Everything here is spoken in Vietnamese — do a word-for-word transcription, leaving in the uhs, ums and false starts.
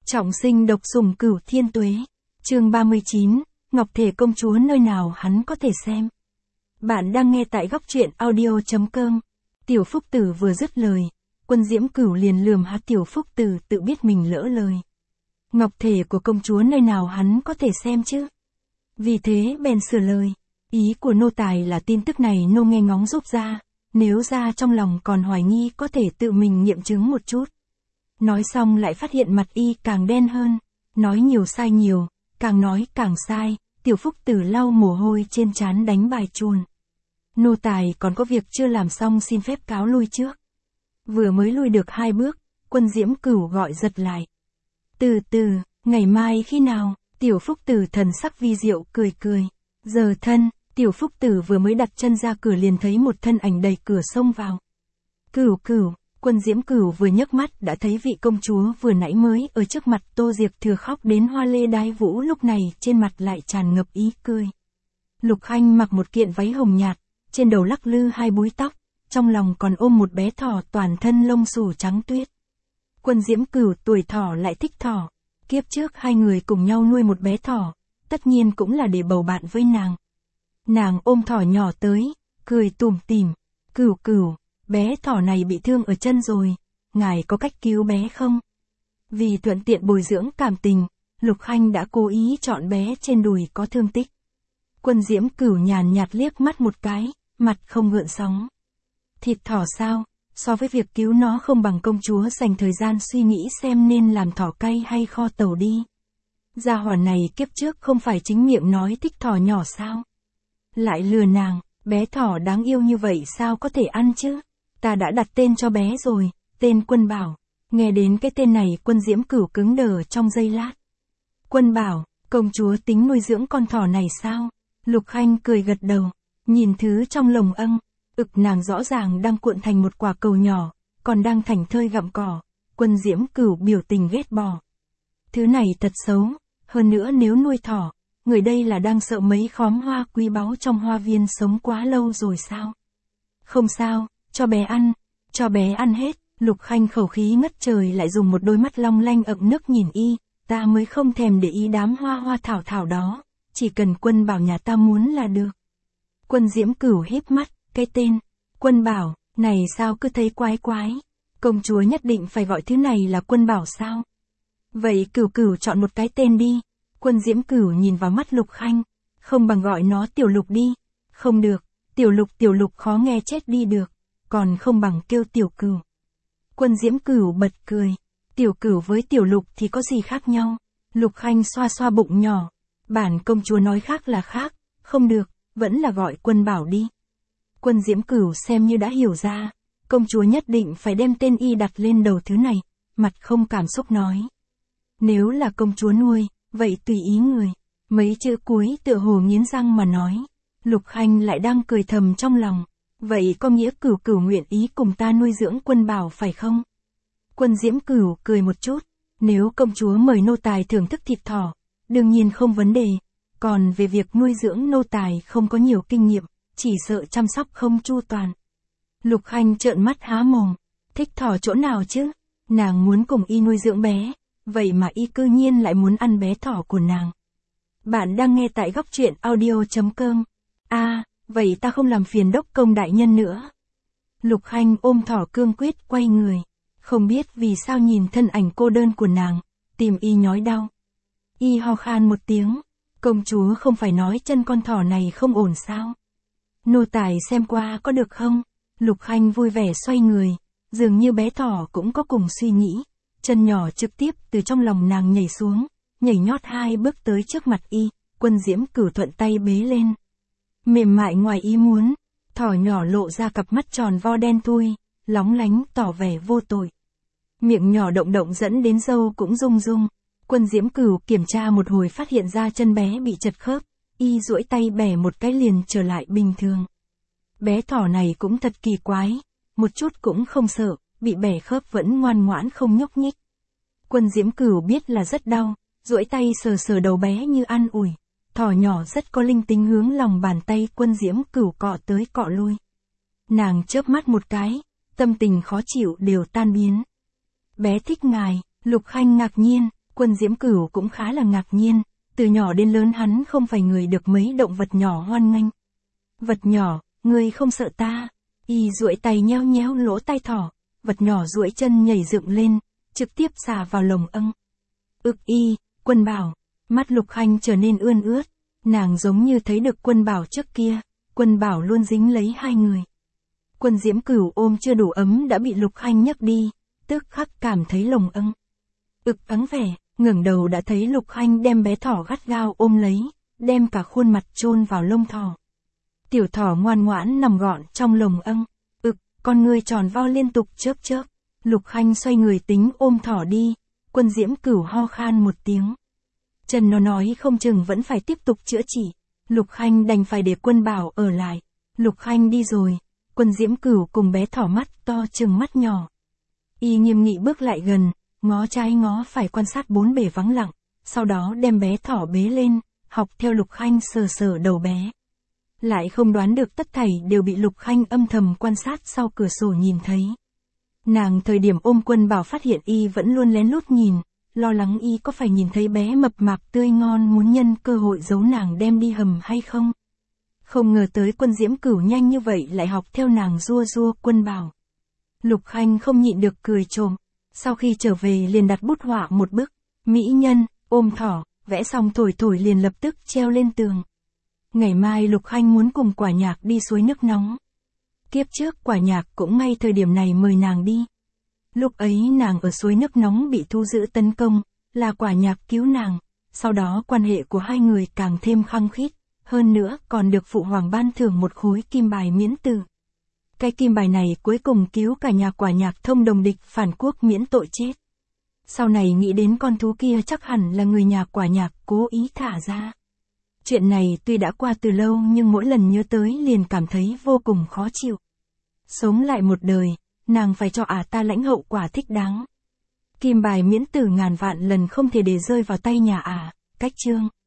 Trọng sinh độc sủng Cửu Thiên Tuế. Chương ba mươi chín, Ngọc Thể Công Chúa nơi nào hắn có thể xem. Bạn đang nghe tại góc truyện audio chấm com. Tiểu Phúc Tử vừa dứt lời, Quân Diễm Cửu liền lườm há Tiểu Phúc Tử tự biết mình lỡ lời. Ngọc thể của công chúa nơi nào hắn có thể xem chứ? Vì thế bèn sửa lời. Ý của nô tài là tin tức này nô nghe ngóng giúp ra, nếu ra trong lòng còn hoài nghi có thể tự mình nghiệm chứng một chút. Nói xong lại phát hiện mặt y càng đen hơn, nói nhiều sai nhiều, càng nói càng sai, Tiểu Phúc Tử lau mồ hôi trên trán đánh bài chuồn. Nô tài còn có việc chưa làm xong xin phép cáo lui trước. Vừa mới lui được hai bước, Quân Diễm Cửu gọi giật lại. Từ từ, ngày mai khi nào? Tiểu Phúc Tử thần sắc vi diệu cười cười. Giờ thân, Tiểu Phúc Tử vừa mới đặt chân ra cửa liền thấy một thân ảnh đầy cửa xông vào. Cửu Cửu, Quân Diễm Cửu vừa nhấc mắt đã thấy vị công chúa vừa nãy mới ở trước mặt Tô Diệp Thừa khóc đến hoa lê đái vũ, lúc này trên mặt lại tràn ngập ý cười. Lục Khanh mặc một kiện váy hồng nhạt, trên đầu lắc lư hai búi tóc, trong lòng còn ôm một bé thỏ toàn thân lông xù trắng tuyết. Quân Diễm Cửu tuổi thỏ lại thích thỏ, kiếp trước hai người cùng nhau nuôi một bé thỏ, tất nhiên cũng là để bầu bạn với nàng. Nàng ôm thỏ nhỏ tới, cười tủm tỉm, Cửu Cửu, bé thỏ này bị thương ở chân rồi, ngài có cách cứu bé không? Vì thuận tiện bồi dưỡng cảm tình, Lục Khanh đã cố ý chọn bé trên đùi có thương tích. Quân Diễm Cửu nhàn nhạt liếc mắt một cái, mặt không gợn sóng. Thịt thỏ sao, so với việc cứu nó không bằng công chúa dành thời gian suy nghĩ xem nên làm thỏ cay hay kho tàu đi. Gia hỏa này kiếp trước không phải chính miệng nói thích thỏ nhỏ sao? Lại lừa nàng, bé thỏ đáng yêu như vậy sao có thể ăn chứ? Ta đã đặt tên cho bé rồi, tên Quân Bảo. Nghe đến cái tên này Quân Diễm Cửu cứng đờ trong giây lát. Quân Bảo, công chúa tính nuôi dưỡng con thỏ này sao? Lục Khanh cười gật đầu, nhìn thứ trong lồng âng, ực nàng rõ ràng đang cuộn thành một quả cầu nhỏ, còn đang thảnh thơi gặm cỏ. Quân Diễm Cửu biểu tình ghét bỏ. Thứ này thật xấu, hơn nữa nếu nuôi thỏ, người đây là đang sợ mấy khóm hoa quý báu trong hoa viên sống quá lâu rồi sao? Không sao, cho bé ăn, cho bé ăn hết. Lục Khanh khẩu khí ngất trời lại dùng một đôi mắt long lanh ậm nước nhìn y, ta mới không thèm để ý đám hoa hoa thảo thảo đó, chỉ cần Quân Bảo nhà ta muốn là được. Quân Diễm Cửu híp mắt, cái tên Quân Bảo này sao cứ thấy quái quái, công chúa nhất định phải gọi thứ này là Quân Bảo sao? Vậy Cửu Cửu chọn một cái tên đi. Quân Diễm Cửu nhìn vào mắt Lục Khanh, không bằng gọi nó Tiểu Lục đi. Không được, Tiểu Lục Tiểu Lục khó nghe chết đi được, còn không bằng kêu Tiểu Cửu. Quân Diễm Cửu bật cười, Tiểu Cửu với Tiểu Lục thì có gì khác nhau? Lục Khanh xoa xoa bụng nhỏ, bản công chúa nói khác là khác, không được, vẫn là gọi Quân Bảo đi. Quân Diễm Cửu xem như đã hiểu ra, công chúa nhất định phải đem tên y đặt lên đầu thứ này, mặt không cảm xúc nói. Nếu là công chúa nuôi, vậy tùy ý người. Mấy chữ cuối tựa hồ nghiến răng mà nói. Lục Khanh lại đang cười thầm trong lòng. Vậy có nghĩa Cửu Cửu nguyện ý cùng ta nuôi dưỡng Quân Bảo phải không? Quân Diễm Cửu cười một chút. Nếu công chúa mời nô tài thưởng thức thịt thỏ, đương nhiên không vấn đề. Còn về việc nuôi dưỡng nô tài không có nhiều kinh nghiệm, chỉ sợ chăm sóc không chu toàn. Lục Khanh trợn mắt há mồm. Thích thỏ chỗ nào chứ? Nàng muốn cùng y nuôi dưỡng bé, vậy mà y cư nhiên lại muốn ăn bé thỏ của nàng. Bạn đang nghe tại góc truyện audio chấm com. À, vậy ta không làm phiền đốc công đại nhân nữa. Lục Khanh ôm thỏ cương quyết quay người. Không biết vì sao nhìn thân ảnh cô đơn của nàng, tìm y nhói đau. Y ho khan một tiếng. Công chúa không phải nói chân con thỏ này không ổn sao? Nô tài xem qua có được không? Lục Khanh vui vẻ xoay người, dường như bé thỏ cũng có cùng suy nghĩ. Chân nhỏ trực tiếp từ trong lòng nàng nhảy xuống, nhảy nhót hai bước tới trước mặt y. Quân Diễm Cửu thuận tay bế lên. Mềm mại ngoài ý muốn, thỏ nhỏ lộ ra cặp mắt tròn vo đen thui, lóng lánh tỏ vẻ vô tội. Miệng nhỏ động động dẫn đến râu cũng rung rung. Quân Diễm Cửu kiểm tra một hồi phát hiện ra chân bé bị chật khớp, y duỗi tay bẻ một cái liền trở lại bình thường. Bé thỏ này cũng thật kỳ quái, một chút cũng không sợ, bị bẻ khớp vẫn ngoan ngoãn không nhúc nhích. Quân Diễm Cửu biết là rất đau, duỗi tay sờ sờ đầu bé như an ủi. Thỏ nhỏ rất có linh tính hướng lòng bàn tay Quân Diễm Cửu cọ tới cọ lui. Nàng chớp mắt một cái, tâm tình khó chịu đều tan biến. Bé thích ngài, Lục Khanh ngạc nhiên. Quân Diễm Cửu cũng khá là ngạc nhiên, từ nhỏ đến lớn hắn không phải người được mấy động vật nhỏ hoan nghênh. Vật nhỏ, ngươi không sợ ta? Y duỗi tay nheo nhéo lỗ tai thỏ, vật nhỏ duỗi chân nhảy dựng lên, trực tiếp xà vào lồng ưng. Ực y, Quân Bảo, mắt Lục Khanh trở nên ươn ướt, nàng giống như thấy được Quân Bảo trước kia, Quân Bảo luôn dính lấy hai người. Quân Diễm Cửu ôm chưa đủ ấm đã bị Lục Khanh nhấc đi, tức khắc cảm thấy lồng ưng ực ắng vẻ, ngẩng đầu đã thấy Lục Khanh đem bé thỏ gắt gao ôm lấy, đem cả khuôn mặt chôn vào lông thỏ. Tiểu thỏ ngoan ngoãn nằm gọn trong lồng ưng ực, con ngươi tròn vo liên tục chớp chớp. Lục Khanh xoay người tính ôm thỏ đi, Quân Diễm Cửu ho khan một tiếng. Trần nó nói không chừng vẫn phải tiếp tục chữa trị, Lục Khanh đành phải để Quân Bảo ở lại. Lục Khanh đi rồi, Quân Diễm Cửu cùng bé thỏ mắt to chừng mắt nhỏ. Y nghiêm nghị bước lại gần, ngó trái ngó phải quan sát bốn bề vắng lặng, sau đó đem bé thỏ bế lên, học theo Lục Khanh sờ sờ đầu bé. Lại không đoán được tất thảy đều bị Lục Khanh âm thầm quan sát sau cửa sổ nhìn thấy. Nàng thời điểm ôm Quân Bảo phát hiện y vẫn luôn lén lút nhìn, lo lắng y có phải nhìn thấy bé mập mạp tươi ngon muốn nhân cơ hội giấu nàng đem đi hầm hay không. Không ngờ tới Quân Diễm Cửu nhanh như vậy lại học theo nàng rua rua Quân Bảo. Lục Khanh không nhịn được cười trộm, sau khi trở về liền đặt bút họa một bức, mỹ nhân, ôm thỏ, vẽ xong thổi thổi liền lập tức treo lên tường. Ngày mai Lục Khanh muốn cùng Quả Nhạc đi suối nước nóng. Kiếp trước Quả Nhạc cũng ngay thời điểm này mời nàng đi. Lúc ấy nàng ở suối nước nóng bị thu giữ tấn công, là Quả Nhạc cứu nàng, sau đó quan hệ của hai người càng thêm khăng khít, hơn nữa còn được Phụ Hoàng ban thưởng một khối kim bài miễn tử. Cái kim bài này cuối cùng cứu cả nhà Quả Nhạc thông đồng địch phản quốc miễn tội chết. Sau này nghĩ đến con thú kia chắc hẳn là người nhà Quả Nhạc cố ý thả ra. Chuyện này tuy đã qua từ lâu nhưng mỗi lần nhớ tới liền cảm thấy vô cùng khó chịu. Sống lại một đời, nàng phải cho ả ta lãnh hậu quả thích đáng. Kim bài miễn tử ngàn vạn lần không thể để rơi vào tay nhà ả, cách chương.